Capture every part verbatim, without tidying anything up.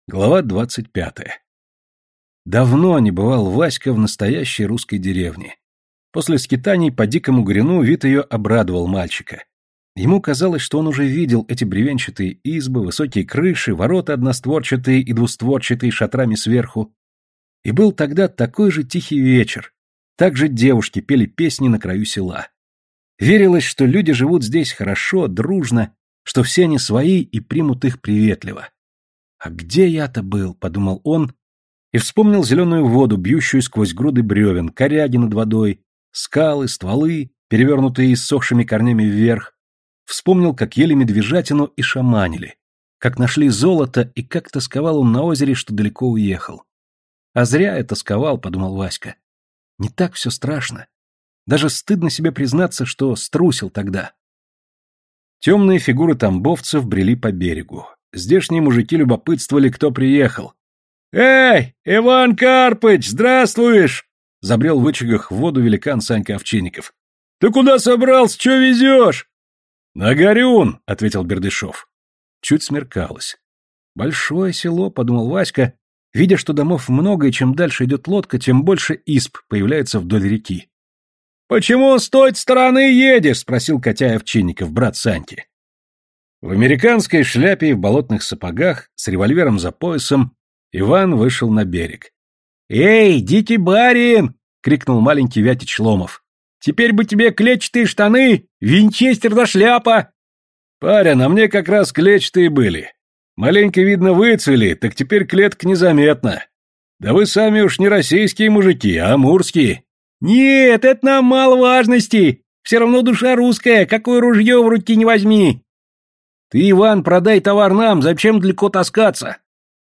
Глава двадцать пятая. Давно не бывал Васька в настоящей русской деревне. После скитаний по дикому горину вид ее обрадовал мальчика. Ему казалось, что он уже видел эти бревенчатые избы, высокие крыши, ворота одностворчатые и двустворчатые шатрами сверху. И был тогда такой же тихий вечер. Так же девушки пели песни на краю села. Верилось, что люди живут здесь хорошо, дружно, что все они свои и примут их приветливо. «А где я-то был?» — подумал он, и вспомнил зеленую воду, бьющую сквозь груды бревен, коряги над водой, скалы, стволы, перевернутые иссохшими корнями вверх. Вспомнил, как ели медвежатину и шаманили, как нашли золото и как тосковал он на озере, что далеко уехал. «А зря я тосковал», — подумал Васька. «Не так все страшно. Даже стыдно себе признаться, что струсил тогда». Темные фигуры тамбовцев брели по берегу. Здешние мужики любопытствовали, кто приехал. «Эй, Иван Карпыч, здравствуешь!» — забрел в вычагах в воду великан Санька Овчинников. «Ты куда собрался, что везешь?» «На Горюн», — ответил Бердышев. Чуть смеркалось. «Большое село», — подумал Васька, видя, что домов много, и чем дальше идет лодка, тем больше изб появляется вдоль реки. «Почему с той стороны едешь?» — спросил Котя Овчинников, брат Саньки. В американской шляпе и в болотных сапогах, с револьвером за поясом, Иван вышел на берег. «Эй, дикий барин!» — крикнул маленький Вятич Ломов. «Теперь бы тебе клетчатые штаны, винчестер да шляпа!» «Паря, на мне как раз клетчатые были. Маленько, видно, выцвели, так теперь клетка незаметна. Да вы сами уж не российские мужики, а амурские». «Нет, это нам мало важности. Все равно душа русская, какое ружье в руки не возьми». «Ты, Иван, продай товар нам, зачем далеко таскаться?»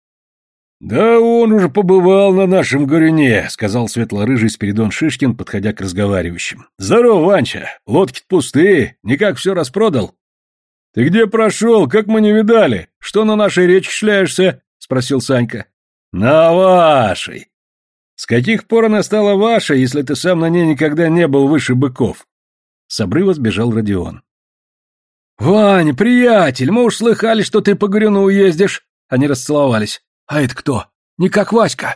«Да он уже побывал на нашем горюне», — сказал светло-рыжий Спиридон Шишкин, подходя к разговаривающим. «Здорово, Ванча, лодки-то пустые, никак все распродал». «Ты где прошел, как мы не видали? Что на нашей речке шляешься?» — спросил Санька. «На вашей». «С каких пор она стала вашей, если ты сам на ней никогда не был выше быков?» С обрыва сбежал Родион. «Ваня, приятель, мы уж слыхали, что ты по горюну ездишь». Они расцеловались. «А это кто? Не как Васька».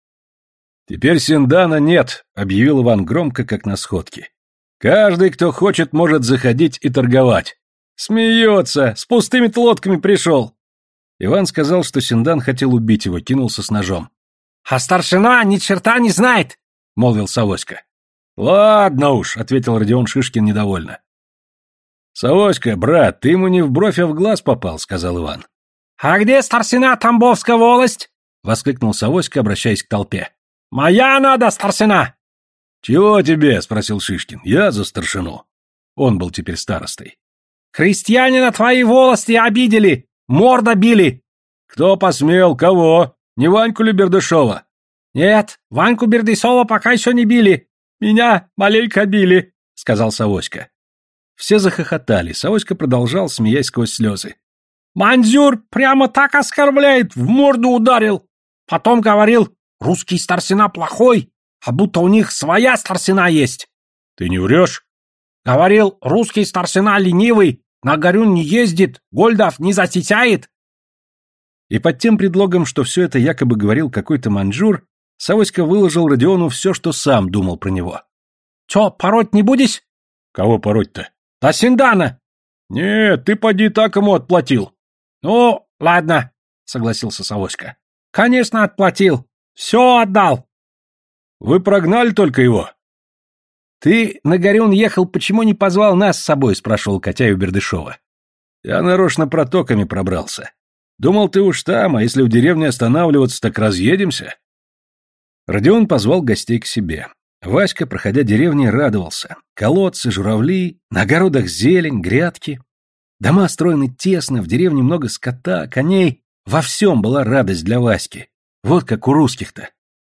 «Теперь Синдана нет», — объявил Иван громко, как на сходке. «Каждый, кто хочет, может заходить и торговать». «Смеется, с пустыми-то лодками пришел». Иван сказал, что Синдан хотел убить его, кинулся с ножом. «А старшина ни черта не знает», — молвил Савоська. «Ладно уж», — ответил Родион Шишкин недовольно. «Савоська, брат, ты ему не в бровь, а в глаз попал», — сказал Иван. «А где старшина Тамбовская волость?» — воскликнул Савоська, обращаясь к толпе. «Моя надо, старшина!» «Чего тебе?» — спросил Шишкин. «Я за старшину». Он был теперь старостой. «Крестьянина твои волости обидели, морда били». «Кто посмел? Кого? Не Ваньку ли Бердышева?» «Нет, Ваньку Бердышева пока еще не били. Меня маленько били», — сказал Савоська. Все захохотали, Савоська продолжал, смеясь сквозь слезы. «Мандзюр прямо так оскорбляет, в морду ударил. Потом говорил, русский старшина плохой, а будто у них своя старшина есть». «Ты не врешь?» «Говорил, русский старшина ленивый, на горюн не ездит, гольдов не засечает». И под тем предлогом, что все это якобы говорил какой-то маньчжур, Савоська выложил Родиону все, что сам думал про него. «Че, пороть не будешь?» «Кого пороть-то?» «Да Синдана». «Нет, ты поди так ему отплатил». «Ну, ладно», — согласился Савоська. «Конечно, отплатил. Все отдал». «Вы прогнали только его?» «Ты на горюн ехал, почему не позвал нас с собой?» — спрашивал Котя у Бердышева. «Я нарочно протоками пробрался. Думал, ты уж там, а если в деревне останавливаться, так разъедемся». Родион позвал гостей к себе. Васька, проходя деревни, радовался. Колодцы, журавли, на огородах зелень, грядки. Дома строены тесно, в деревне много скота, коней. Во всем была радость для Васьки. Вот как у русских-то.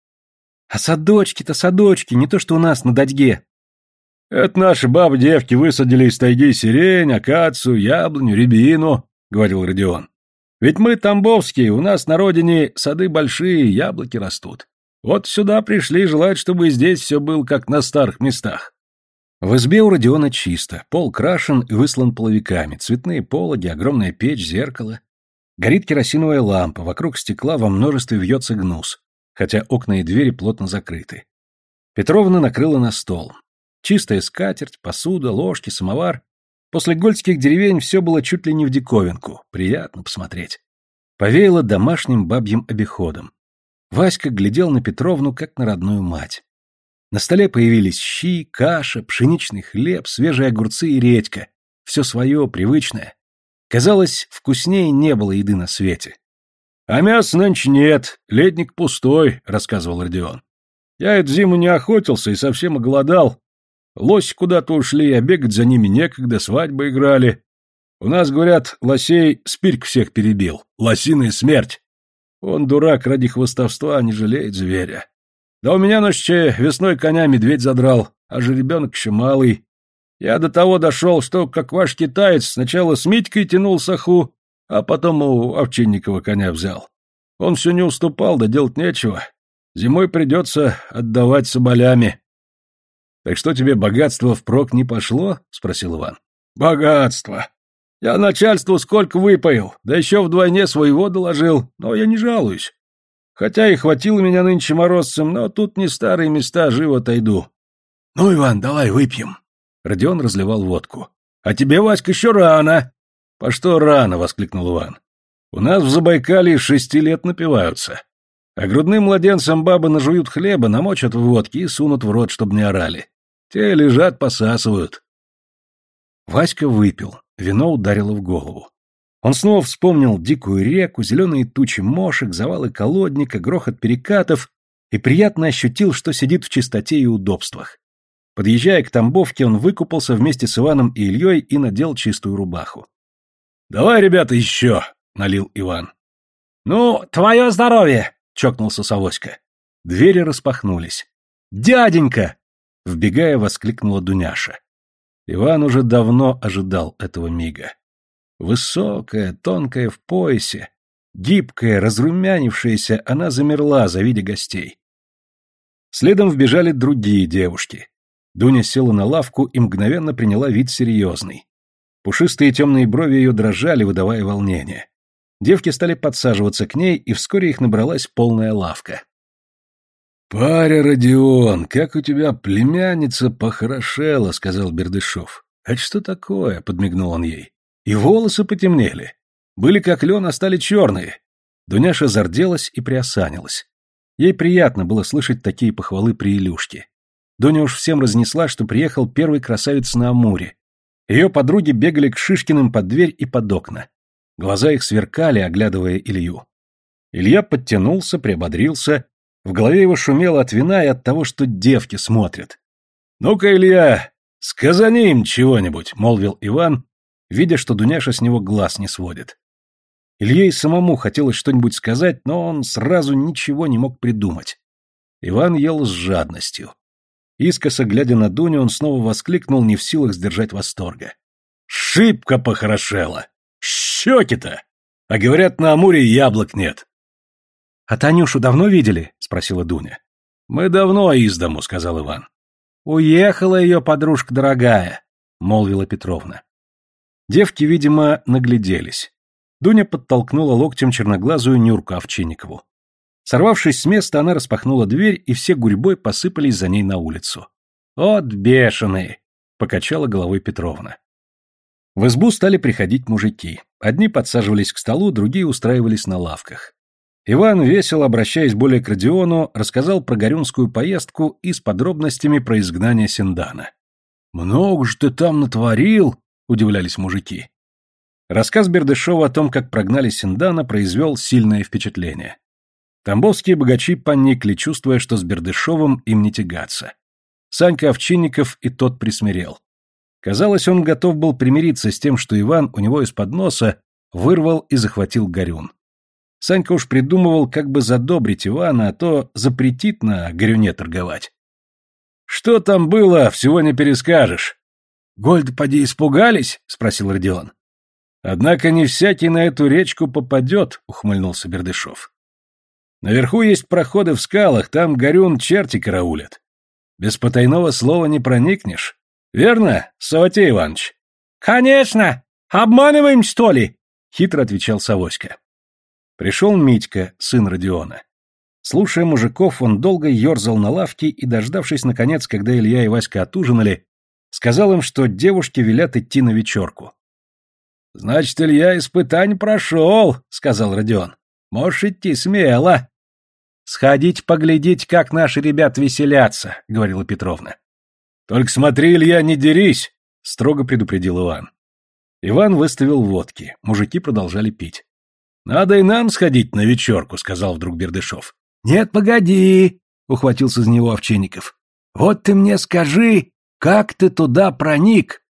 А садочки-то садочки, не то что у нас на Дадьге. «Это наши бабы-девки высадили из тайги сирень, акацию, яблоню, рябину», — говорил Родион. «Ведь мы тамбовские, у нас на родине сады большие, яблоки растут. Вот сюда пришли желать, чтобы здесь все было как на старых местах». В избе у Родиона чисто, пол крашен и выслан половиками, цветные пологи, огромная печь, зеркало. Горит керосиновая лампа, вокруг стекла во множестве вьется гнус, хотя окна и двери плотно закрыты. Петровна накрыла на стол. Чистая скатерть, посуда, ложки, самовар. После гольдских деревень все было чуть ли не в диковинку. Приятно посмотреть. Повеяло домашним бабьим обиходом. Васька глядел на Петровну, как на родную мать. На столе появились щи, каша, пшеничный хлеб, свежие огурцы и редька. Все свое, привычное. Казалось, вкуснее не было еды на свете. — А мяса нынче нет, ледник пустой, — рассказывал Родион. — Я эту зиму не охотился и совсем оголодал. Лоси куда-то ушли, а бегать за ними некогда, свадьбы играли. У нас, говорят, лосей спирк всех перебил. Лосиная смерть. Он, дурак, ради хвостовства не жалеет зверя. Да у меня, ночью весной коня медведь задрал, а жеребенок еще малый. Я до того дошел, что, как ваш китаец, сначала с Митькой тянул саху, а потом у Овчинникова коня взял. Он все не уступал, да делать нечего. Зимой придется отдавать соболями. — Так что тебе богатство впрок не пошло? — спросил Иван. — Богатство. Я начальству сколько выпоил, да еще вдвойне своего доложил, но я не жалуюсь. Хотя и хватило меня нынче морозцем, но тут не старые места, живо отойду. — Ну, Иван, давай выпьем. Родион разливал водку. — А тебе, Васька, еще рано. — По что рано? — воскликнул Иван. — У нас в Забайкалье с шести лет напиваются. А грудным младенцам бабы нажуют хлеба, намочат в водке и сунут в рот, чтобы не орали. Те лежат, посасывают. Васька выпил, вино ударило в голову. Он снова вспомнил дикую реку, зеленые тучи мошек, завалы колодника, грохот перекатов и приятно ощутил, что сидит в чистоте и удобствах. Подъезжая к Тамбовке, он выкупался вместе с Иваном и Ильей и надел чистую рубаху. — Давай, ребята, еще! — налил Иван. — Ну, твое здоровье! — чокнулся Савоська. Двери распахнулись. «Дяденька!» — вбегая, воскликнула Дуняша. Иван уже давно ожидал этого мига. Высокая, тонкая в поясе, гибкая, разрумянившаяся, она замерла, завидя гостей. Следом вбежали другие девушки. Дуня села на лавку и мгновенно приняла вид серьезный. Пушистые темные брови ее дрожали, выдавая волнение. Девки стали подсаживаться к ней, и вскоре их набралась полная лавка. «Паря, Родион, как у тебя племянница похорошела», — сказал Бердышев. «Это что такое?» — подмигнул он ей. «И волосы потемнели. Были как лен, а стали черные». Дуняша зарделась и приосанилась. Ей приятно было слышать такие похвалы при Илюшке. Дуня уж всем разнесла, что приехал первый красавец на Амуре. Ее подруги бегали к Шишкиным под дверь и под окна. Глаза их сверкали, оглядывая Илью. Илья подтянулся, приободрился. В голове его шумело от вина и от того, что девки смотрят. «Ну-ка, Илья, сказани им чего-нибудь», — молвил Иван, видя, что Дуняша с него глаз не сводит. Илье и самому хотелось что-нибудь сказать, но он сразу ничего не мог придумать. Иван ел с жадностью. Искоса глядя на Дуню, он снова воскликнул, не в силах сдержать восторга. «Шибко похорошела! Щеки-то! А говорят, на Амуре яблок нет!» «А Танюшу давно видели?» — спросила Дуня. «Мы давно из дому», — сказал Иван. «Уехала ее подружка дорогая», — молвила Петровна. Девки, видимо, нагляделись. Дуня подтолкнула локтем черноглазую Нюрку Овчинникову. Сорвавшись с места, она распахнула дверь, и все гурьбой посыпались за ней на улицу. «От бешеные!» — покачала головой Петровна. В избу стали приходить мужики. Одни подсаживались к столу, другие устраивались на лавках. Иван, весело обращаясь более к Родиону, рассказал про горюнскую поездку и с подробностями про изгнание Синдана. «Много ж ты там натворил!» — удивлялись мужики. Рассказ Бердышева о том, как прогнали Синдана, произвел сильное впечатление. Тамбовские богачи поникли, чувствуя, что с Бердышевым им не тягаться. Санька Овчинников и тот присмирел. Казалось, он готов был примириться с тем, что Иван у него из-под носа вырвал и захватил горюн. Санька уж придумывал, как бы задобрить Ивана, а то запретит на горюне торговать. «Что там было, всего не перескажешь». «Гольда, поди, испугались?» — спросил Родион. «Однако не всякий на эту речку попадет», — ухмыльнулся Бердышев. «Наверху есть проходы в скалах, там горюн черти караулят. Без потайного слова не проникнешь. Верно, Савватей Иванович?» «Конечно! Обманываем, что ли?» — хитро отвечал Савоська. Пришел Митька, сын Родиона. Слушая мужиков, он долго ерзал на лавке и, дождавшись, наконец, когда Илья и Васька отужинали, сказал им, что девушки велят идти на вечерку. — Значит, Илья испытань прошел, — сказал Родион. — Можешь идти смело. — Сходить поглядеть, как наши ребята веселятся, — говорила Петровна. — Только смотри, Илья, не дерись, — строго предупредил Иван. Иван выставил водки, мужики продолжали пить. — Надо и нам сходить на вечерку, — сказал вдруг Бердышев. — Нет, погоди, — ухватился за него Овчинников. — Вот ты мне скажи, как ты туда проник?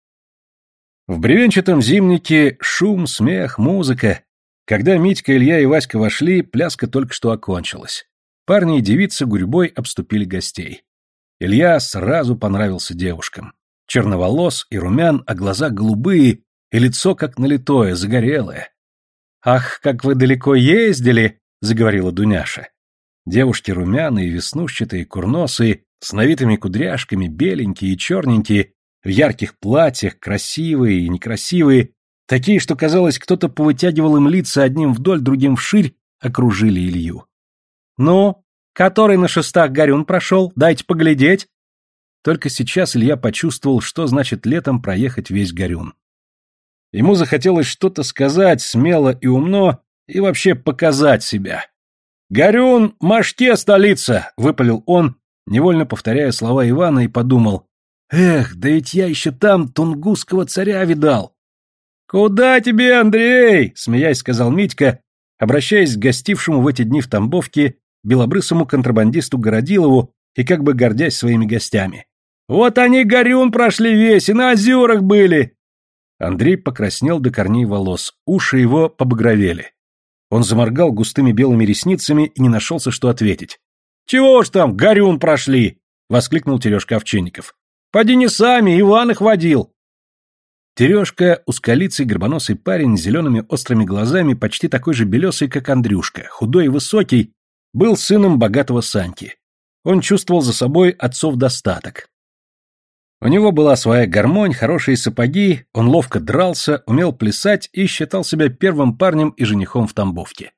В бревенчатом зимнике шум, смех, музыка. Когда Митька, Илья и Васька вошли, пляска только что окончилась. Парни и девицы гурьбой обступили гостей. Илья сразу понравился девушкам. Черноволос и румян, а глаза голубые, и лицо как налитое, загорелое. «Ах, как вы далеко ездили!» — заговорила Дуняша. Девушки румяные, веснушчатые, курносые, с навитыми кудряшками, беленькие и черненькие, в ярких платьях, красивые и некрасивые, такие, что, казалось, кто-то повытягивал им лица одним вдоль, другим вширь, окружили Илью. «Ну, который на шестах горюн прошел? Дайте поглядеть!» Только сейчас Илья почувствовал, что значит летом проехать весь горюн. Ему захотелось что-то сказать смело и умно, и вообще показать себя. «Горюн, Машке столица!» — выпалил он, невольно повторяя слова Ивана, и подумал: «Эх, да ведь я еще там тунгусского царя видал!» «Куда тебе, Андрей?» — смеясь сказал Митька, обращаясь к гостившему в эти дни в Тамбовке белобрысому контрабандисту Городилову и как бы гордясь своими гостями. «Вот они горюн прошли весь, и на озерах были!» Андрей покраснел до корней волос, уши его побагровели. Он заморгал густыми белыми ресницами и не нашелся, что ответить. «Чего ж там, горюн прошли!» — воскликнул Терешка Овчинников. «Поди не сами, Иван их водил!» Терешка, узколицый горбоносый парень с зелеными острыми глазами, почти такой же белесый, как Андрюшка, худой и высокий, был сыном богатого Саньки. Он чувствовал за собой отцов достаток. У него была своя гармонь, хорошие сапоги, он ловко дрался, умел плясать и считал себя первым парнем и женихом в Тамбовке.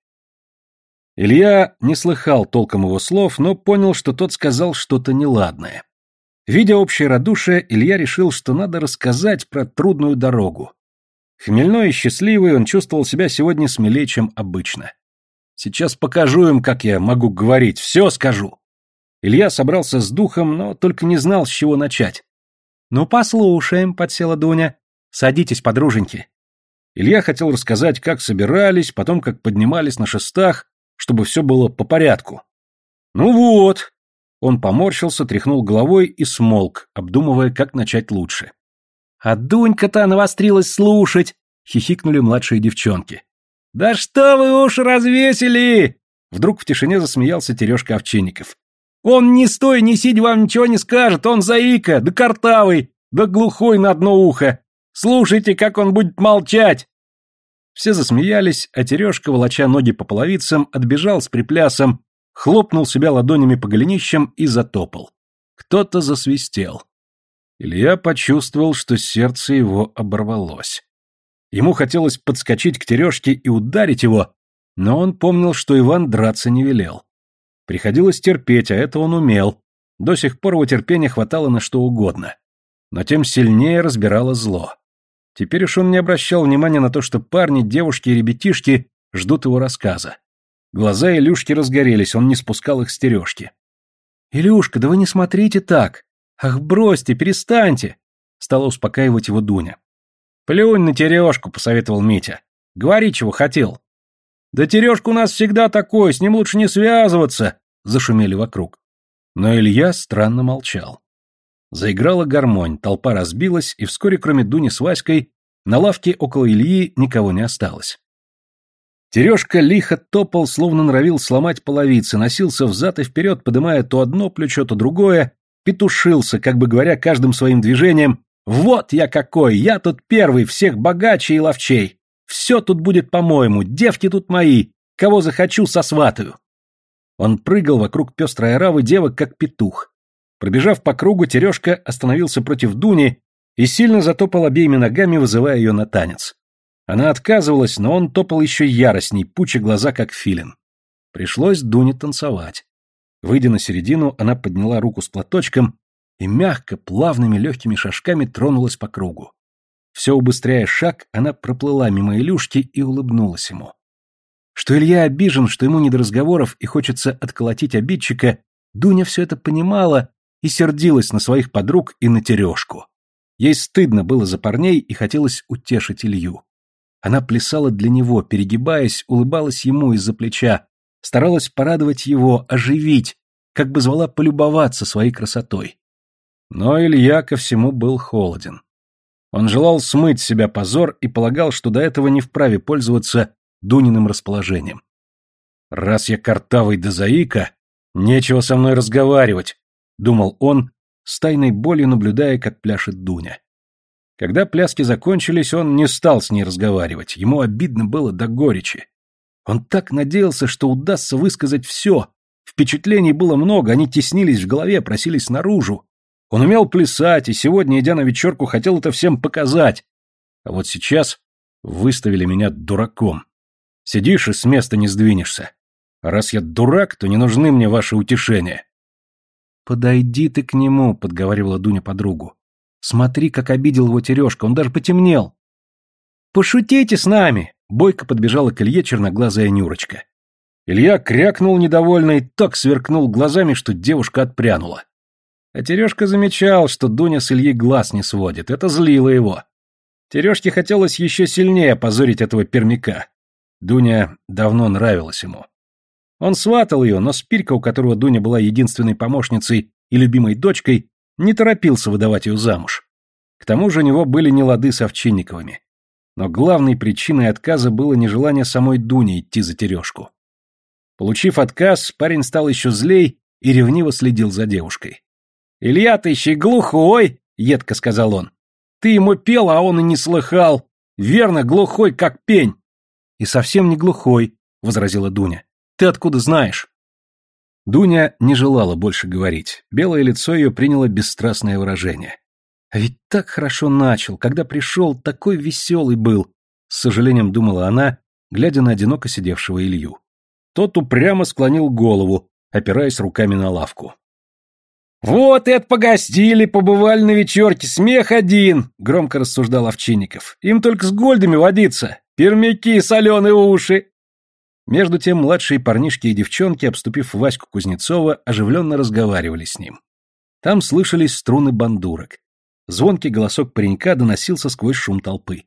Илья не слыхал толком его слов, но понял, что тот сказал что-то неладное. Видя общее радушие, Илья решил, что надо рассказать про трудную дорогу. Хмельной и счастливый, он чувствовал себя сегодня смелее, чем обычно. «Сейчас покажу им, как я могу говорить, все скажу». Илья собрался с духом, но только не знал, с чего начать. «Ну, послушаем», — подсела Дуня. «Садитесь, подруженьки». Илья хотел рассказать, как собирались, потом как поднимались на шестах, чтобы все было по порядку. «Ну вот». Он поморщился, тряхнул головой и смолк, обдумывая, как начать лучше. «А Дунька-то навострилась слушать», — хихикнули младшие девчонки. «Да что вы уж развесили!» Вдруг в тишине засмеялся Терешка Овчинников. «Он ни стой, ни сидь вам ничего не скажет, он заика, да картавый, да глухой на одно ухо. Слушайте, как он будет молчать!» Все засмеялись, а Терешка, волоча ноги по половицам, отбежал с приплясом, хлопнул себя ладонями по голенищам и затопал. Кто-то засвистел. Илья почувствовал, что сердце его оборвалось. Ему хотелось подскочить к Терешке и ударить его, но он помнил, что Иван драться не велел. Приходилось терпеть, а это он умел. До сих пор его терпения хватало на что угодно. Но тем сильнее разбирало зло. Теперь уж он не обращал внимания на то, что парни, девушки и ребятишки ждут его рассказа. Глаза Илюшки разгорелись, он не спускал их с Терешки. «Илюшка, да вы не смотрите так! Ах, бросьте, перестаньте!» Стала успокаивать его Дуня. «Плюнь на Терешку», — посоветовал Митя. «Говори, чего хотел». «Да Терешка у нас всегда такой, с ним лучше не связываться», — зашумели вокруг. Но Илья странно молчал. Заиграла гармонь, толпа разбилась, и вскоре, кроме Дуни с Васькой, на лавке около Ильи никого не осталось. Терешка лихо топал, словно норовил сломать половицы, носился взад и вперед, подымая то одно плечо, то другое, петушился, как бы говоря каждым своим движением: «Вот я какой, я тут первый, всех богаче и ловчей. Все тут будет по-моему, девки тут мои, кого захочу, сосватаю». Он прыгал вокруг пестрой оравы девок, как петух. Пробежав по кругу, Терешка остановился против Дуни и сильно затопал обеими ногами, вызывая ее на танец. Она отказывалась, но он топал еще яростней, пуча глаза, как филин. Пришлось Дуне танцевать. Выйдя на середину, она подняла руку с платочком и мягко, плавными легкими шажками тронулась по кругу. Все убыстряя шаг, она проплыла мимо Илюшки и улыбнулась ему. Что Илья обижен, что ему не до разговоров и хочется отколотить обидчика, Дуня все это понимала и сердилась на своих подруг и на Терешку. Ей стыдно было за парней и хотелось утешить Илью. Она плясала для него, перегибаясь, улыбалась ему из-за плеча, старалась порадовать его, оживить, как бы звала полюбоваться своей красотой. Но Илья ко всему был холоден. Он желал смыть с себя позор и полагал, что до этого не вправе пользоваться Дуниным расположением. «Раз я картавый да заика, нечего со мной разговаривать», — думал он, с тайной болью наблюдая, как пляшет Дуня. Когда пляски закончились, он не стал с ней разговаривать, ему обидно было до горечи. Он так надеялся, что удастся высказать все. Впечатлений было много, они теснились в голове, просились наружу. Он умел плясать, и сегодня, идя на вечерку, хотел это всем показать. А вот сейчас выставили меня дураком. Сидишь и с места не сдвинешься. А раз я дурак, то не нужны мне ваши утешения. «Подойди ты к нему», — подговаривала Дуня подругу. «Смотри, как обидел его Терешка, он даже потемнел». «Пошутите с нами!» — бойко подбежала к Илье черноглазая Нюрочка. Илья крякнул недовольно и так сверкнул глазами, что девушка отпрянула. А Терешка замечал, что Дуня с Ильи глаз не сводит, это злило его. Терешке хотелось еще сильнее опозорить этого пермяка. Дуня давно нравилась ему. Он сватал ее, но Спирька, у которого Дуня была единственной помощницей и любимой дочкой, не торопился выдавать ее замуж. К тому же у него были нелады с Овчинниковыми. Но главной причиной отказа было нежелание самой Дуни идти за Терешку. Получив отказ, парень стал еще злей и ревниво следил за девушкой. «Илья, ты еще глухой!» — едко сказал он. «Ты ему пел, а он и не слыхал. Верно, глухой, как пень». «И совсем не глухой», — возразила Дуня. «Ты откуда знаешь?» Дуня не желала больше говорить. Белое лицо ее приняло бесстрастное выражение. «А ведь так хорошо начал, когда пришел, такой веселый был», — с сожалением думала она, глядя на одиноко сидевшего Илью. Тот упрямо склонил голову, опираясь руками на лавку. «Вот и отпогостили, побывали на вечерке, смех один», — громко рассуждал Овчинников. «Им только с гольдами водиться, пермяки, соленые уши». Между тем младшие парнишки и девчонки, обступив Ваську Кузнецова, оживленно разговаривали с ним. Там слышались струны бандурок. Звонкий голосок паренька доносился сквозь шум толпы.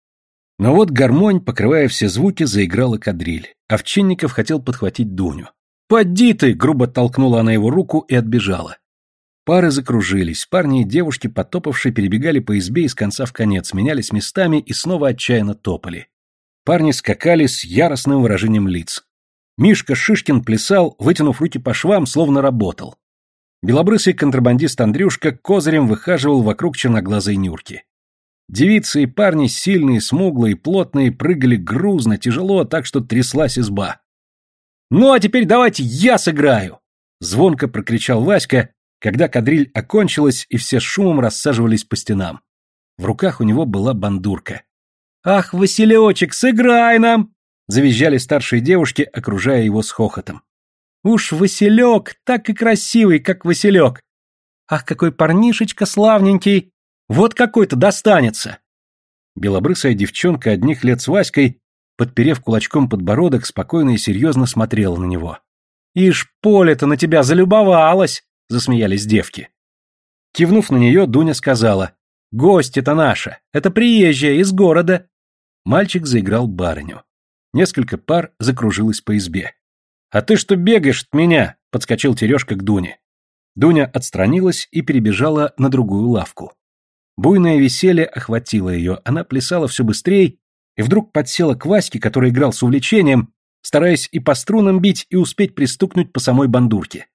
Но вот гармонь, покрывая все звуки, заиграла кадриль. Овчинников хотел подхватить Дуню. «Поди ты!» — грубо толкнула она его руку и отбежала. Пары закружились, парни и девушки, потопавшие, перебегали по избе из конца в конец, менялись местами и снова отчаянно топали. Парни скакали с яростным выражением лиц. Мишка Шишкин плясал, вытянув руки по швам, словно работал. Белобрысый контрабандист Андрюшка козырем выхаживал вокруг черноглазой Нюрки. Девицы и парни, сильные, смуглые, плотные, прыгали грузно, тяжело, так что тряслась изба. «Ну, а теперь давайте я сыграю!» — звонко прокричал Васька, когда кадриль окончилась и все с шумом рассаживались по стенам. В руках у него была бандурка. «Ах, Василечек, сыграй нам!» — завизжали старшие девушки, окружая его с хохотом. «Уж Василек, так и красивый, как Василек! Ах, какой парнишечка славненький! Вот какой-то достанется!» Белобрысая девчонка одних лет с Васькой, подперев кулачком подбородок, спокойно и серьезно смотрела на него. «Ишь, Поля-то на тебя залюбовалась!» — засмеялись девки. Кивнув на нее, Дуня сказала: «Гостья-то наша, это приезжая из города». Мальчик заиграл барыню. Несколько пар закружилось по избе. «А ты что бегаешь от меня?» — подскочил Терешка к Дуне. Дуня отстранилась и перебежала на другую лавку. Буйное веселье охватило ее, она плясала все быстрее и вдруг подсела к Ваське, который играл с увлечением, стараясь и по струнам бить, и успеть пристукнуть по самой бандурке.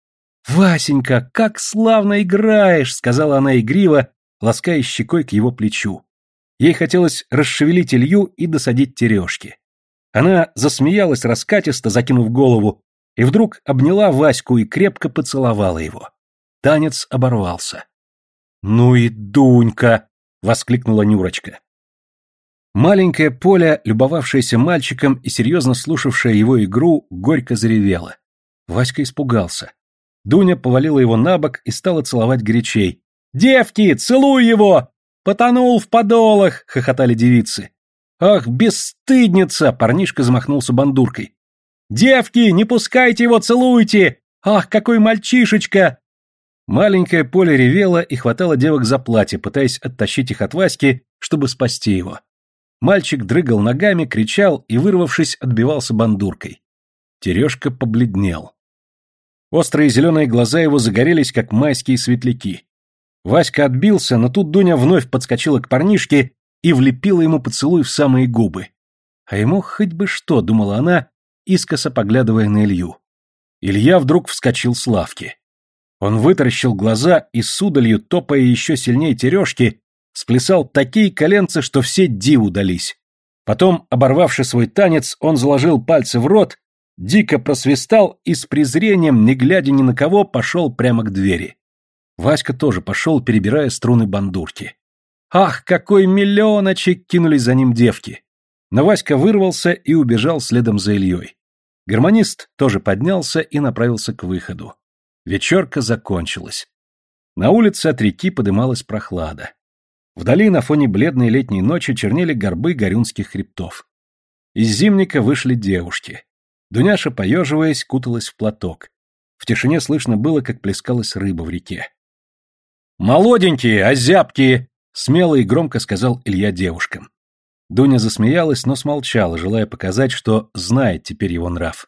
«Васенька, как славно играешь!» — сказала она игриво, лаская щекой к его плечу. Ей хотелось расшевелить Илью и досадить Терешке. Она засмеялась раскатисто, закинув голову, и вдруг обняла Ваську и крепко поцеловала его. Танец оборвался. «Ну и Дунька!» — воскликнула Нюрочка. Маленькая Поля, любовавшаяся мальчиком и серьезно слушавшая его игру, горько заревела. Васька испугался. Дуня повалила его на бок и стала целовать горячей. «Девки, целуй его! Потонул в подолах!» — хохотали девицы. «Ах, бесстыдница!» — парнишка замахнулся бандуркой. «Девки, не пускайте его, целуйте! Ах, какой мальчишечка!» Маленькая Поля ревела и хватала девок за платье, пытаясь оттащить их от Васьки, чтобы спасти его. Мальчик дрыгал ногами, кричал и, вырвавшись, отбивался бандуркой. Терешка побледнел. Острые зеленые глаза его загорелись, как майские светляки. Васька отбился, но тут Дуня вновь подскочила к парнишке и влепила ему поцелуй в самые губы. А ему хоть бы что, думала она, искоса поглядывая на Илью. Илья вдруг вскочил с лавки. Он вытаращил глаза и с удалью, топая еще сильнее Терешки, сплясал такие коленцы, что все диву дались. Потом, оборвавши свой танец, он заложил пальцы в рот, дико просвистал и с презрением, не глядя ни на кого, пошел прямо к двери. Васька тоже пошел, перебирая струны бандурки. «Ах, какой миллионочек!» — кинулись за ним девки. Но Васька вырвался и убежал следом за Ильей. Гармонист тоже поднялся и направился к выходу. Вечерка закончилась. На улице от реки подымалась прохлада. Вдали на фоне бледной летней ночи чернели горбы горюнских хребтов. Из зимника вышли девушки. Дуняша, поеживаясь, куталась в платок. В тишине слышно было, как плескалась рыба в реке. «Молоденькие, озябкие!» — смело и громко сказал Илья девушкам. Дуня засмеялась, но смолчала, желая показать, что знает теперь его нрав.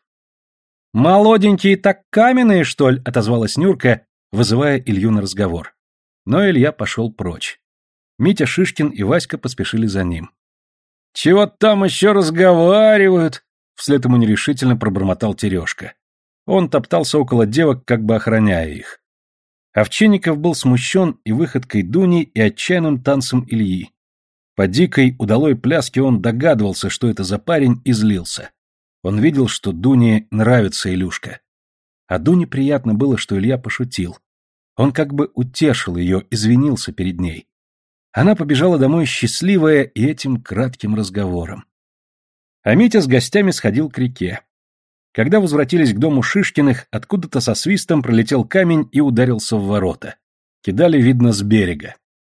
«Молоденькие так каменные, что ли?» — отозвалась Нюрка, вызывая Илью на разговор. Но Илья пошел прочь. Митя Шишкин и Васька поспешили за ним. «Чего там еще разговаривают?» — вслед ему нерешительно пробормотал Терешка. Он топтался около девок, как бы охраняя их. Овчинников был смущен и выходкой Дуни, и отчаянным танцем Ильи. По дикой, удалой пляске он догадывался, что это за парень, и злился. Он видел, что Дуне нравится Илюшка. А Дуне приятно было, что Илья пошутил. Он как бы утешил ее, извинился перед ней. Она побежала домой счастливая и этим кратким разговором. А Митя с гостями сходил к реке. Когда возвратились к дому Шишкиных, откуда-то со свистом пролетел камень и ударился в ворота. Кидали, видно, с берега.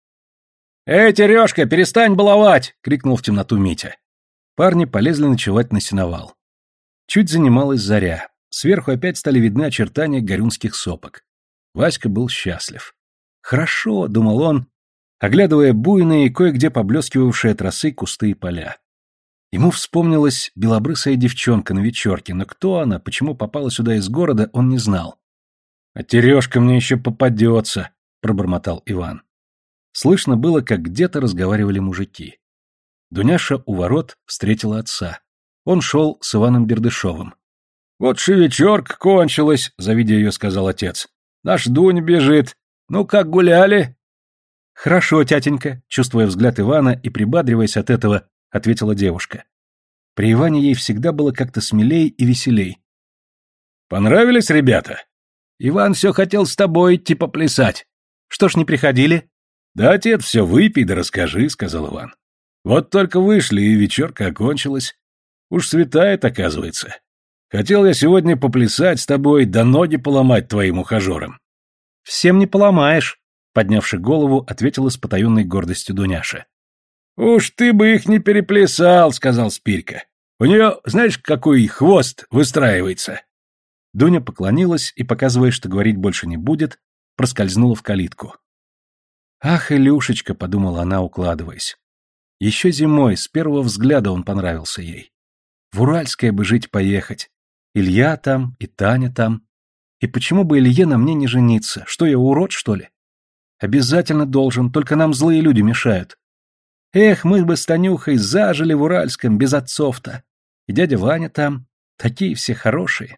«Эй, Терешка, перестань баловать!» — крикнул в темноту Митя. Парни полезли ночевать на сеновал. Чуть занималась заря. Сверху опять стали видны очертания горюнских сопок. Васька был счастлив. «Хорошо», — думал он, оглядывая буйные и кое-где поблескивавшие от росы кусты и поля. Ему вспомнилась белобрысая девчонка на вечерке, но кто она, почему попала сюда из города, он не знал. «А Терешка мне еще попадется», — пробормотал Иван. Слышно было, как где-то разговаривали мужики. Дуняша у ворот встретила отца. Он шел с Иваном Бердышевым. «Вот же вечерка кончилась», — завидя ее, сказал отец. «Наш Дунь бежит. Ну, как гуляли?» «Хорошо, тятенька», — чувствуя взгляд Ивана и прибадриваясь от этого, ответила девушка. При Иване ей всегда было как-то смелей и веселей. «Понравились ребята?» «Иван все хотел с тобой идти поплясать. Что ж, не приходили?» «Да, отец, все выпей да расскажи», — сказал Иван. «Вот только вышли, и вечерка окончилась. Уж светает, оказывается. Хотел я сегодня поплясать с тобой, да ноги поломать твоим ухажерам». «Всем не поломаешь», — поднявши голову, ответила с потаенной гордостью Дуняша. «Уж ты бы их не переплясал», — сказал Спирька. «У нее, знаешь, какой хвост выстраивается». Дуня поклонилась и, показывая, что говорить больше не будет, проскользнула в калитку. «Ах, Илюшечка», — подумала она, укладываясь. Еще зимой, с первого взгляда он понравился ей. В Уральское бы жить-поехать. Илья там, и Таня там. И почему бы Илье на мне не жениться? Что я, урод, что ли? Обязательно должен, только нам злые люди мешают. Эх, мы бы с Танюхой зажили в Уральском, без отцов-то. И дядя Ваня там. Такие все хорошие».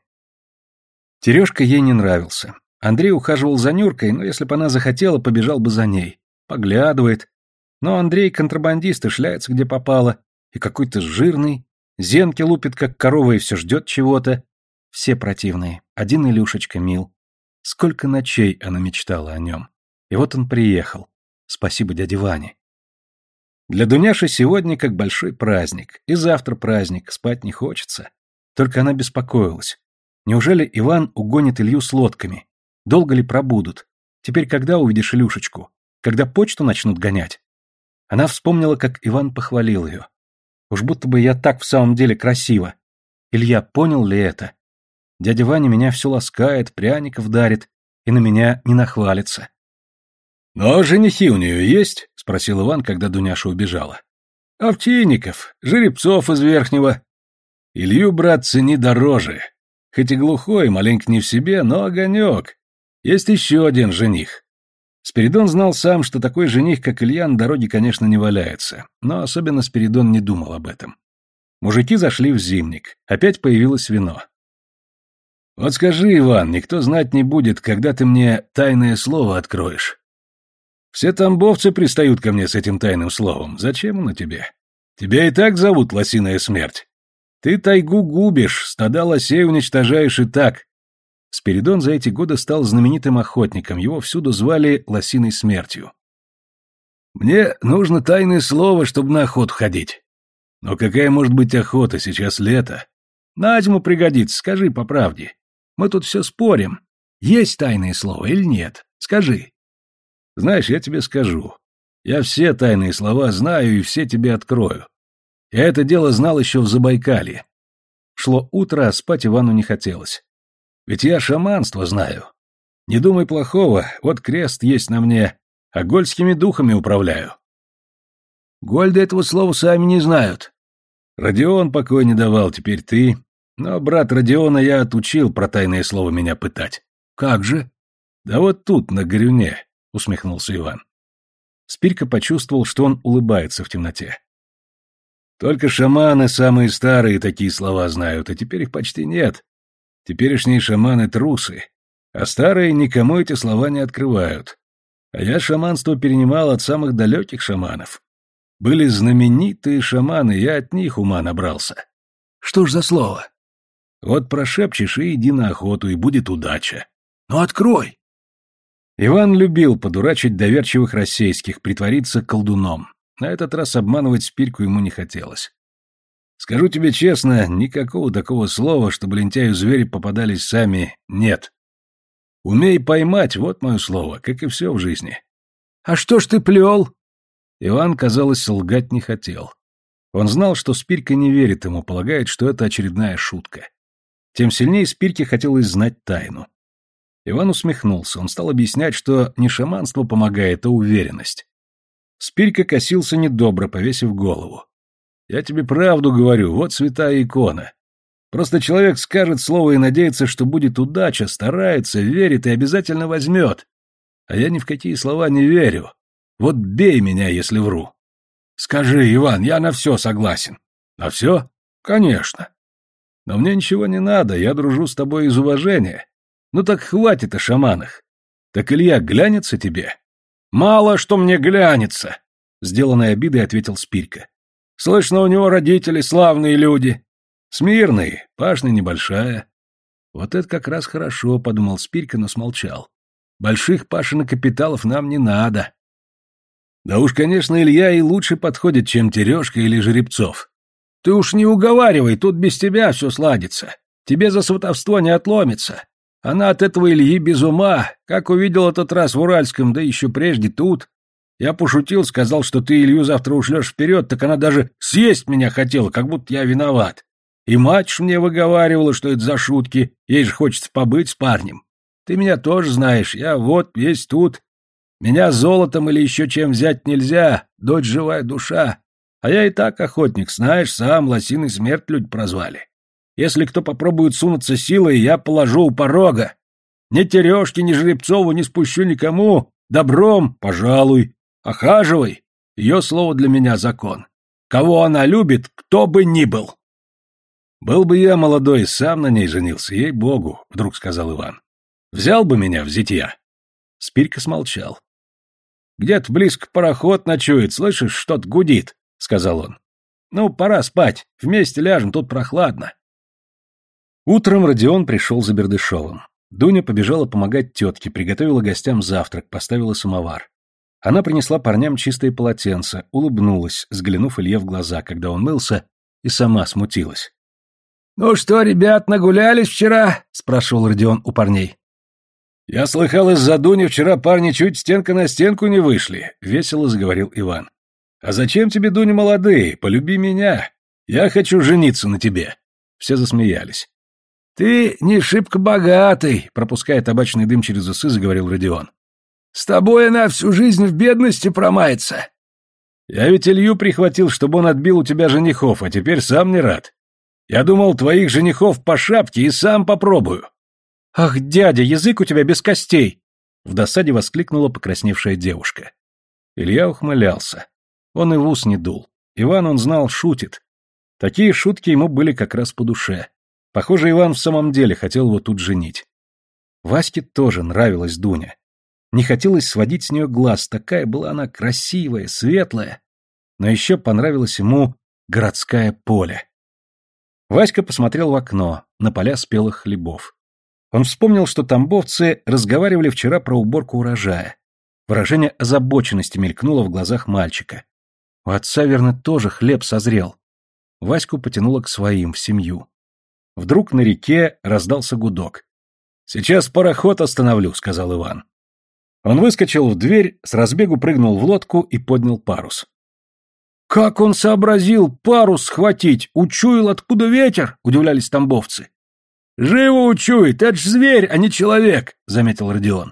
Терешка ей не нравился. Андрей ухаживал за Нюркой, но если бы она захотела, побежал бы за ней. Поглядывает. Но Андрей контрабандист и шляется где попало. И какой-то жирный. Зенки лупит, как корова, и все ждет чего-то. Все противные. Один Илюшечка мил. Сколько ночей она мечтала о нем. И вот он приехал. Спасибо дяде Ване. Для Дуняши сегодня как большой праздник, и завтра праздник, спать не хочется. Только она беспокоилась. Неужели Иван угонит Илью с лодками? Долго ли пробудут? Теперь когда увидишь Илюшечку? Когда почту начнут гонять? Она вспомнила, как Иван похвалил ее. Уж будто бы я так в самом деле красива. Илья понял ли это? Дядя Ваня меня все ласкает, пряников дарит, и на меня не нахвалится. «Но женихи у нее есть?» — спросил Иван, когда Дуняша убежала. «Овчинников, жеребцов из Верхнего. Илью, брат, цени дороже. Хоть и глухой, маленько не в себе, но огонек. Есть еще один жених». Спиридон знал сам, что такой жених, как Илья, на дороге, конечно, не валяется, но особенно Спиридон не думал об этом. Мужики зашли в зимник. Опять появилось вино. «Вот скажи, Иван, никто знать не будет, когда ты мне тайное слово откроешь. Все тамбовцы пристают ко мне с этим тайным словом. Зачем оно тебе? Тебя и так зовут Лосиная Смерть. Ты тайгу губишь, стада лосей уничтожаешь и так». Спиридон за эти годы стал знаменитым охотником, его всюду звали Лосиной Смертью. «Мне нужно тайное слово, чтобы на охоту ходить. Но какая может быть охота, сейчас лето? На зиму пригодится, скажи по правде. Мы тут все спорим. Есть тайное слово или нет? Скажи». «Знаешь, я тебе скажу. Я все тайные слова знаю и все тебе открою. Я это дело знал еще в Забайкалье». Шло утро, а спать Ивану не хотелось. «Ведь я шаманство знаю. Не думай плохого, вот крест есть на мне, а гольскими духами управляю». «Гольды этого слова сами не знают». «Родион покой не давал, теперь ты. Но брат Родиона я отучил про тайное слово меня пытать». «Как же?» «Да вот тут, на горюне», — усмехнулся Иван. Спирька почувствовал, что он улыбается в темноте. «Только шаманы самые старые такие слова знают, а теперь их почти нет. Теперешние шаманы трусы, а старые никому эти слова не открывают. А я шаманство перенимал от самых далеких шаманов. Были знаменитые шаманы, я от них ума набрался». «Что ж за слово?» «Вот прошепчешь и иди на охоту, и будет удача». «Ну открой!» Иван любил подурачить доверчивых рассейских, притвориться колдуном. На этот раз обманывать Спирьку ему не хотелось. «Скажу тебе честно, никакого такого слова, чтобы лентяю-звери попадались сами, нет. Умей поймать, вот мое слово, как и все в жизни». «А что ж ты плел?» Иван, казалось, лгать не хотел. Он знал, что Спирька не верит ему, полагает, что это очередная шутка. Тем сильнее Спирьке хотелось знать тайну. Иван усмехнулся, он стал объяснять, что не шаманство помогает, а уверенность. Спирька косился недобро, повесив голову. «Я тебе правду говорю, вот святая икона. Просто человек скажет слово и надеется, что будет удача, старается, верит и обязательно возьмет. А я ни в какие слова не верю. Вот бей меня, если вру». «Скажи, Иван, я на все согласен». «На все? Конечно. Но мне ничего не надо, я дружу с тобой из уважения. Ну так хватит о шаманах. Так Илья глянется тебе?» «Мало что мне глянется», — сделанной обидой ответил Спирька. «Слышно, у него родители славные люди. Смирные, пашня небольшая». «Вот это как раз хорошо», — подумал Спирька, но смолчал. «Больших пашенных капиталов нам не надо». «Да уж, конечно, Илья и лучше подходит, чем Терешка или Жеребцов». «Ты уж не уговаривай, тут без тебя все сладится. Тебе за сватовство не отломится. Она от этого Ильи без ума, как увидел этот раз в Уральском, да еще прежде тут. Я пошутил, сказал, что ты Илью завтра ушлешь вперед, так она даже съесть меня хотела, как будто я виноват. И мать ж мне выговаривала, что это за шутки, ей же хочется побыть с парнем. Ты меня тоже знаешь, я вот весь тут. Меня золотом или еще чем взять нельзя, дочь живая душа. А я и так охотник, знаешь, сам Лосиной Смерть люди прозвали. Если кто попробует сунуться силой, я положу у порога. Ни Терешки, ни Жеребцову не спущу никому. Добром, пожалуй. Охаживай. Ее слово для меня закон. Кого она любит, кто бы ни был». «Был бы я молодой, сам на ней женился, ей-богу», — вдруг сказал Иван. «Взял бы меня в зятья». Спирька смолчал. «Где-то близко пароход ночует, слышишь, что-то гудит», — сказал он. «Ну, пора спать, вместе ляжем, тут прохладно». Утром Родион пришел за Бердышевым. Дуня побежала помогать тетке, приготовила гостям завтрак, поставила самовар. Она принесла парням чистые полотенца, улыбнулась, взглянув Илье в глаза, когда он мылся, и сама смутилась. «Ну что, ребят, нагулялись вчера?» — спрашивал Родион у парней. «Я слыхал, из-за Дуни вчера парни чуть стенка на стенку не вышли», — весело заговорил Иван. «А зачем тебе, Дуня, молодые? Полюби меня. Я хочу жениться на тебе». Все засмеялись. «Ты не шибко богатый», — пропуская табачный дым через усы, заговорил Родион. «С тобой она всю жизнь в бедности промается». «Я ведь Илью прихватил, чтобы он отбил у тебя женихов, а теперь сам не рад. Я думал, твоих женихов по шапке и сам попробую». «Ах, дядя, язык у тебя без костей!» — в досаде воскликнула покрасневшая девушка. Илья ухмылялся. Он и в ус не дул. Иван, он знал, шутит. Такие шутки ему были как раз по душе. Похоже, Иван в самом деле хотел его тут женить. Ваське тоже нравилась Дуня. Не хотелось сводить с нее глаз, такая была она красивая, светлая. Но еще понравилось ему городское поле. Васька посмотрел в окно, на поля спелых хлебов. Он вспомнил, что тамбовцы разговаривали вчера про уборку урожая. Выражение озабоченности мелькнуло в глазах мальчика. У отца, верно, тоже хлеб созрел. Ваську потянуло к своим, в семью. Вдруг на реке раздался гудок. «Сейчас пароход остановлю», — сказал Иван. Он выскочил в дверь, с разбегу прыгнул в лодку и поднял парус. «Как он сообразил парус схватить? Учуял, откуда ветер?» — удивлялись тамбовцы. «Живо учует, это ж зверь, а не человек», — заметил Родион.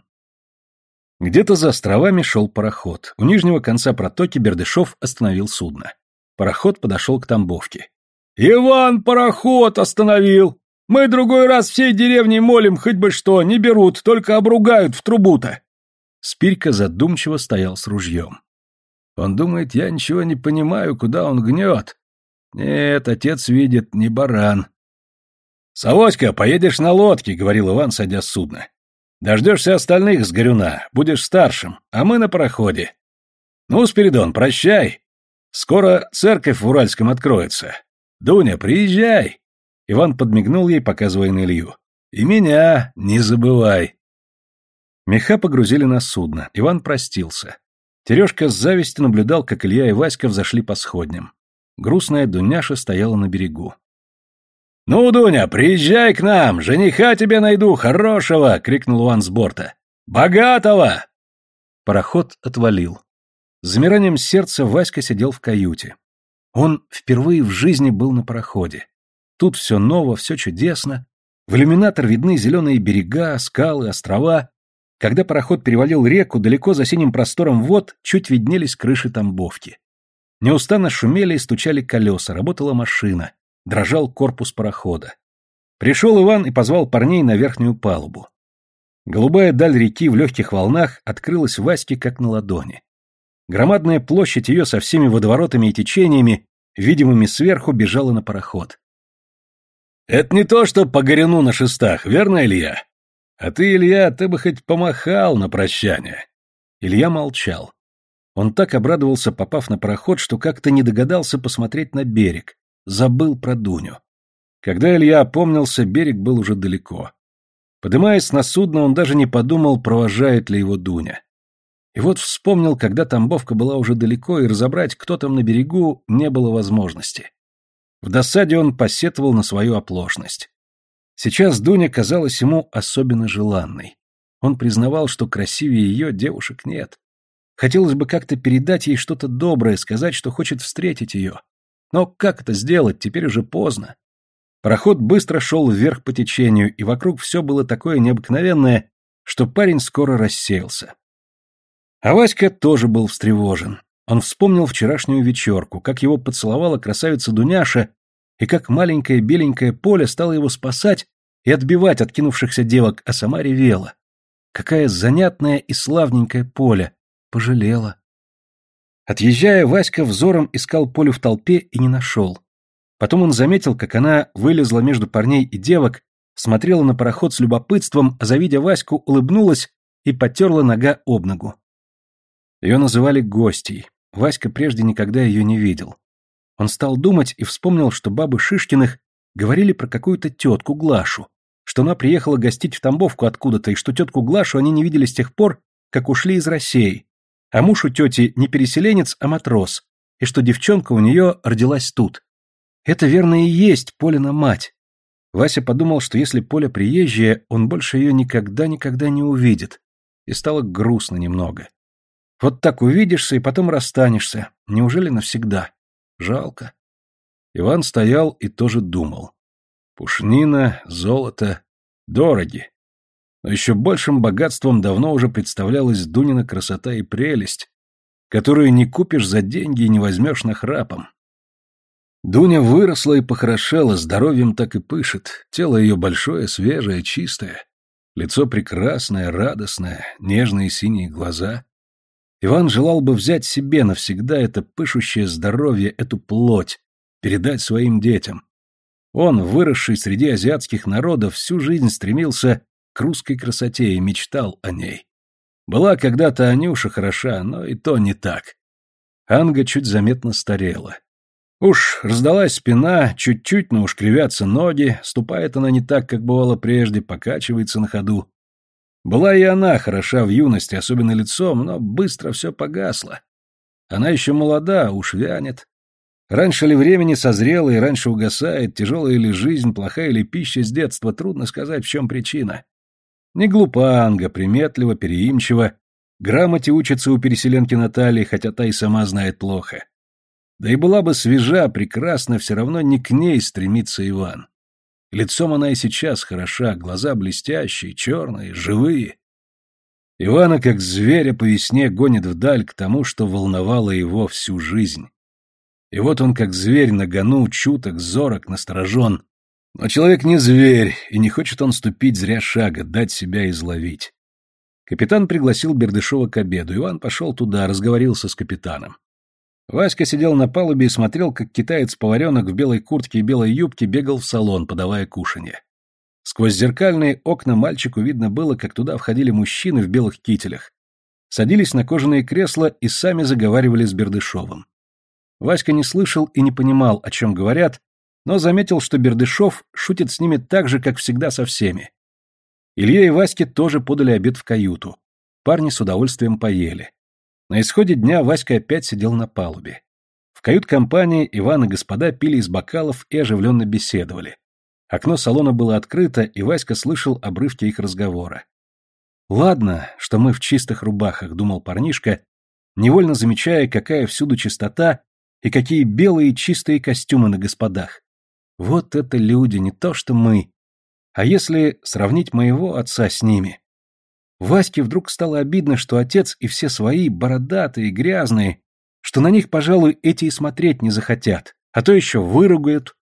Где-то за островами шел пароход. У нижнего конца протоки Бердышев остановил судно. Пароход подошел к Тамбовке. «Иван пароход остановил! Мы другой раз всей деревней молим, хоть бы что, не берут, только обругают в трубу-то!» Спирька задумчиво стоял с ружьем. Он думает, я ничего не понимаю, куда он гнет. Нет, отец видит, не баран. «Савоська, поедешь на лодке», — говорил Иван, садя с судна. «Дождешься остальных с горюна, будешь старшим, а мы на пароходе. Ну, Спиридон, прощай. Скоро церковь в Уральском откроется. Дуня, приезжай!» Иван подмигнул ей, показывая на Илью. «И меня не забывай!» Меха погрузили на судно. Иван простился. Терешка с завистью наблюдал, как Илья и Васька взошли по сходням. Грустная Дуняша стояла на берегу. «Ну, Дуня, приезжай к нам! Жениха тебе найду, хорошего!» — крикнул Иван с борта. «Богатого!» Пароход отвалил. С замиранием сердца Васька сидел в каюте. Он впервые в жизни был на пароходе. Тут все ново, все чудесно. В иллюминатор видны зеленые берега, скалы, острова. Когда пароход перевалил реку, далеко за синим простором вод чуть виднелись крыши Тамбовки. Неустанно шумели и стучали колеса, работала машина, дрожал корпус парохода. Пришел Иван и позвал парней на верхнюю палубу. Голубая даль реки в легких волнах открылась Ваське как на ладони. Громадная площадь ее со всеми водоворотами и течениями, видимыми сверху, бежала на пароход. «Это не то, что по горюну на шестах, верно, Илья? А ты, Илья, ты бы хоть помахал на прощание». Илья молчал. Он так обрадовался, попав на пароход, что как-то не догадался посмотреть на берег, забыл про Дуню. Когда Илья опомнился, берег был уже далеко. Подымаясь на судно, он даже не подумал, провожает ли его Дуня. И вот вспомнил, когда Тамбовка была уже далеко, и разобрать, кто там на берегу, не было возможности. В досаде он посетовал на свою оплошность. Сейчас Дуня казалась ему особенно желанной. Он признавал, что красивее ее девушек нет. Хотелось бы как-то передать ей что-то доброе, сказать, что хочет встретить ее. Но как это сделать, теперь уже поздно. Пароход быстро шел вверх по течению, и вокруг все было такое необыкновенное, что парень скоро рассеялся. А Васька тоже был встревожен. Он вспомнил вчерашнюю вечерку, как его поцеловала красавица Дуняша, и как маленькое беленькое поле стало его спасать и отбивать откинувшихся девок, а сама ревела. Какая занятная и славненькое поле. Пожалела. Отъезжая, Васька взором искал Полю в толпе и не нашел. Потом он заметил, как она вылезла между парней и девок, смотрела на пароход с любопытством, а завидя Ваську, улыбнулась и потерла нога об ногу. Ее называли гостьей. Васька прежде никогда ее не видел. Он стал думать и вспомнил, что бабы Шишкиных говорили про какую-то тетку Глашу, что она приехала гостить в Тамбовку откуда-то, и что тетку Глашу они не видели с тех пор, как ушли из России, а муж у тети не переселенец, а матрос, и что девчонка у нее родилась тут. Это, верно, и есть Полина мать. Вася подумал, что если Поля приезжая, он больше ее никогда-никогда не увидит, и стало грустно немного. Вот так увидишься и потом расстанешься, неужели навсегда? Жалко. Иван стоял и тоже думал. Пушнина, золото, дороги. Но еще большим богатством давно уже представлялась Дунина красота и прелесть, которую не купишь за деньги и не возьмешь нахрапом. Дуня выросла и похорошела, здоровьем так и пышет, тело ее большое, свежее, чистое, лицо прекрасное, радостное, нежные синие глаза. Иван желал бы взять себе навсегда это пышущее здоровье, эту плоть, передать своим детям. Он, выросший среди азиатских народов, всю жизнь стремился к русской красоте и мечтал о ней. Была когда-то Анюша хороша, но и то не так. Анга чуть заметно старела. Уж раздалась спина, чуть-чуть, но уж кривятся ноги, ступает она не так, как бывало прежде, покачивается на ходу. Была и она хороша в юности, особенно лицом, но быстро все погасло. Она еще молода, уж вянет. Раньше ли времени созрела и раньше угасает, тяжелая ли жизнь, плохая ли пища с детства, трудно сказать, в чем причина. Не глупа Анга, приметлива, переимчива, грамоте учится у переселенки Натальи, хотя та и сама знает плохо. Да и была бы свежа, прекрасна, все равно не к ней стремится Иван. Лицом она и сейчас хороша, глаза блестящие, черные, живые. Ивана, как зверя по весне, гонит вдаль к тому, что волновало его всю жизнь. И вот он, как зверь, на гону, чуток, зорок, насторожен. Но человек не зверь, и не хочет он ступить зря шага, дать себя изловить. Капитан пригласил Бердышева к обеду. Иван пошел туда, разговорился с капитаном. Васька сидел на палубе и смотрел, как китаец-поваренок в белой куртке и белой юбке бегал в салон, подавая кушанье. Сквозь зеркальные окна мальчику видно было, как туда входили мужчины в белых кителях, садились на кожаные кресла и сами заговаривали с Бердышевым. Васька не слышал и не понимал, о чем говорят, но заметил, что Бердышев шутит с ними так же, как всегда со всеми. Илье и Ваське тоже подали обед в каюту. Парни с удовольствием поели. На исходе дня Васька опять сидел на палубе. В кают-компании Иван и господа пили из бокалов и оживленно беседовали. Окно салона было открыто, и Васька слышал обрывки их разговора. «Ладно, что мы в чистых рубахах», — думал парнишка, невольно замечая, какая всюду чистота и какие белые чистые костюмы на господах. Вот это люди, не то что мы. А если сравнить моего отца с ними? Ваське вдруг стало обидно, что отец и все свои, бородатые, грязные, что на них, пожалуй, эти и смотреть не захотят, а то еще выругают.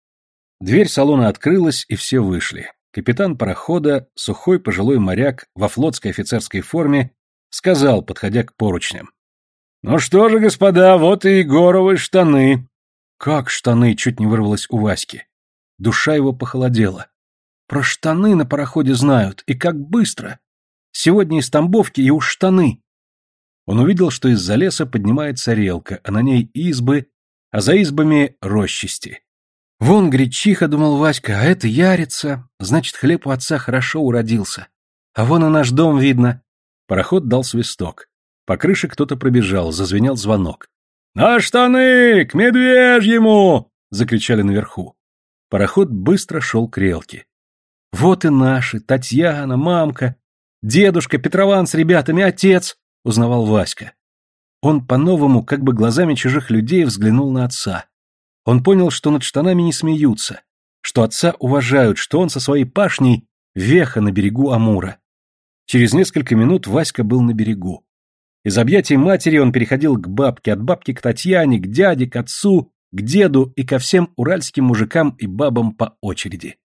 Дверь салона открылась, и все вышли. Капитан парохода, сухой пожилой моряк во флотской офицерской форме, сказал, подходя к поручням: «Ну что же, господа, вот и Егоровы штаны». «Как штаны?» — чуть не вырвалось у Васьки. Душа его похолодела. Про штаны на пароходе знают, и как быстро! Сегодня из Тамбовки и уж штаны. Он увидел, что из-за леса поднимается релка, а на ней избы, а за избами рощисти. Вон гречиха, думал Васька, а это ярица, значит, хлеб у отца хорошо уродился. А вон и наш дом видно. Пароход дал свисток. По крыше кто-то пробежал, зазвенел звонок. «На штаны! К медвежьему!» — закричали наверху. Пароход быстро шел к релке. Вот и наши, Татьяна, мамка, дедушка, Петрован с ребятами, отец, узнавал Васька. Он по-новому, как бы глазами чужих людей, взглянул на отца. Он понял, что над штанами не смеются, что отца уважают, что он со своей пашней веха на берегу Амура. Через несколько минут Васька был на берегу. Из объятий матери он переходил к бабке, от бабки к Татьяне, к дяде, к отцу, к деду и ко всем уральским мужикам и бабам по очереди.